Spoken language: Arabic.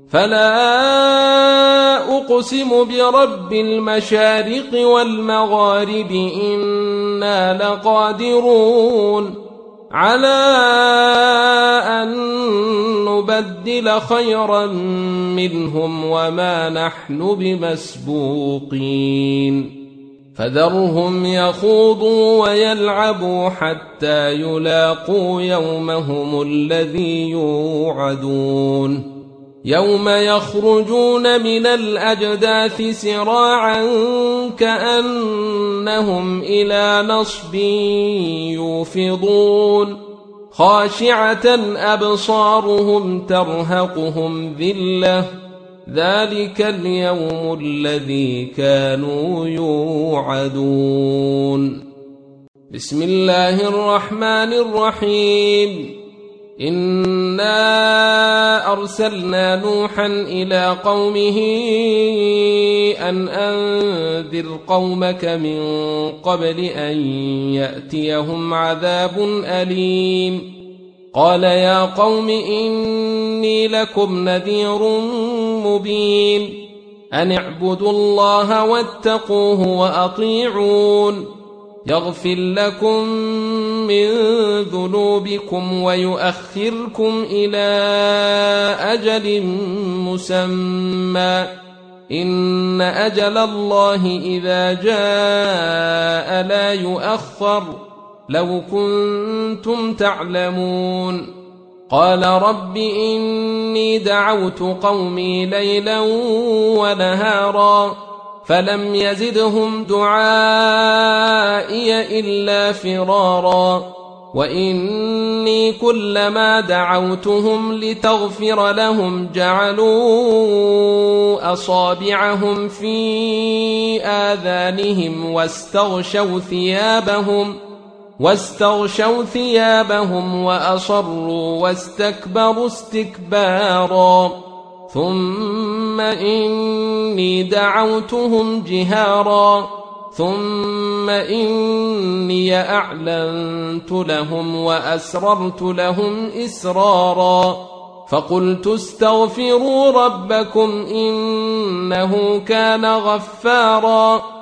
فلا أقسم برب المشارق والمغارب إنا لقادرون على أن نبدل خيرا منهم وما نحن بمسبوقين فذرهم يخوضوا ويلعبوا حتى يلاقوا يومهم الذي يوعدون يوم يخرجون من الأجداث سراعا كأنهم إلى نصب يوفضون خاشعة أبصارهم ترهقهم ذلة ذلك اليوم الذي كانوا يوعدون بسم الله الرحمن الرحيم إنا أرسلنا نوحا إلى قومه أن أنذر قومك من قبل أن يأتيهم عذاب أليم قال يا قوم إني لكم نذير مبين أن اعبدوا الله واتقوه وأطيعون يغفر لكم من ذنوبكم ويؤخركم إلى أجل مسمى إن أجل الله إذا جاء لا يؤخر لو كنتم تعلمون قال رب إني دعوت قومي ليلا ونهارا فلم يزدهم دعائي إلا فرارا وإني كلما دعوتهم لتغفر لهم جعلوا أصابعهم في آذانهم واستغشوا ثيابهم وأصروا واستكبروا استكبارا ثم إني دعوتهم جهارا ثم إني أعلنت لهم وأسررت لهم إسرارا فقلت استغفروا ربكم إنه كان غفارا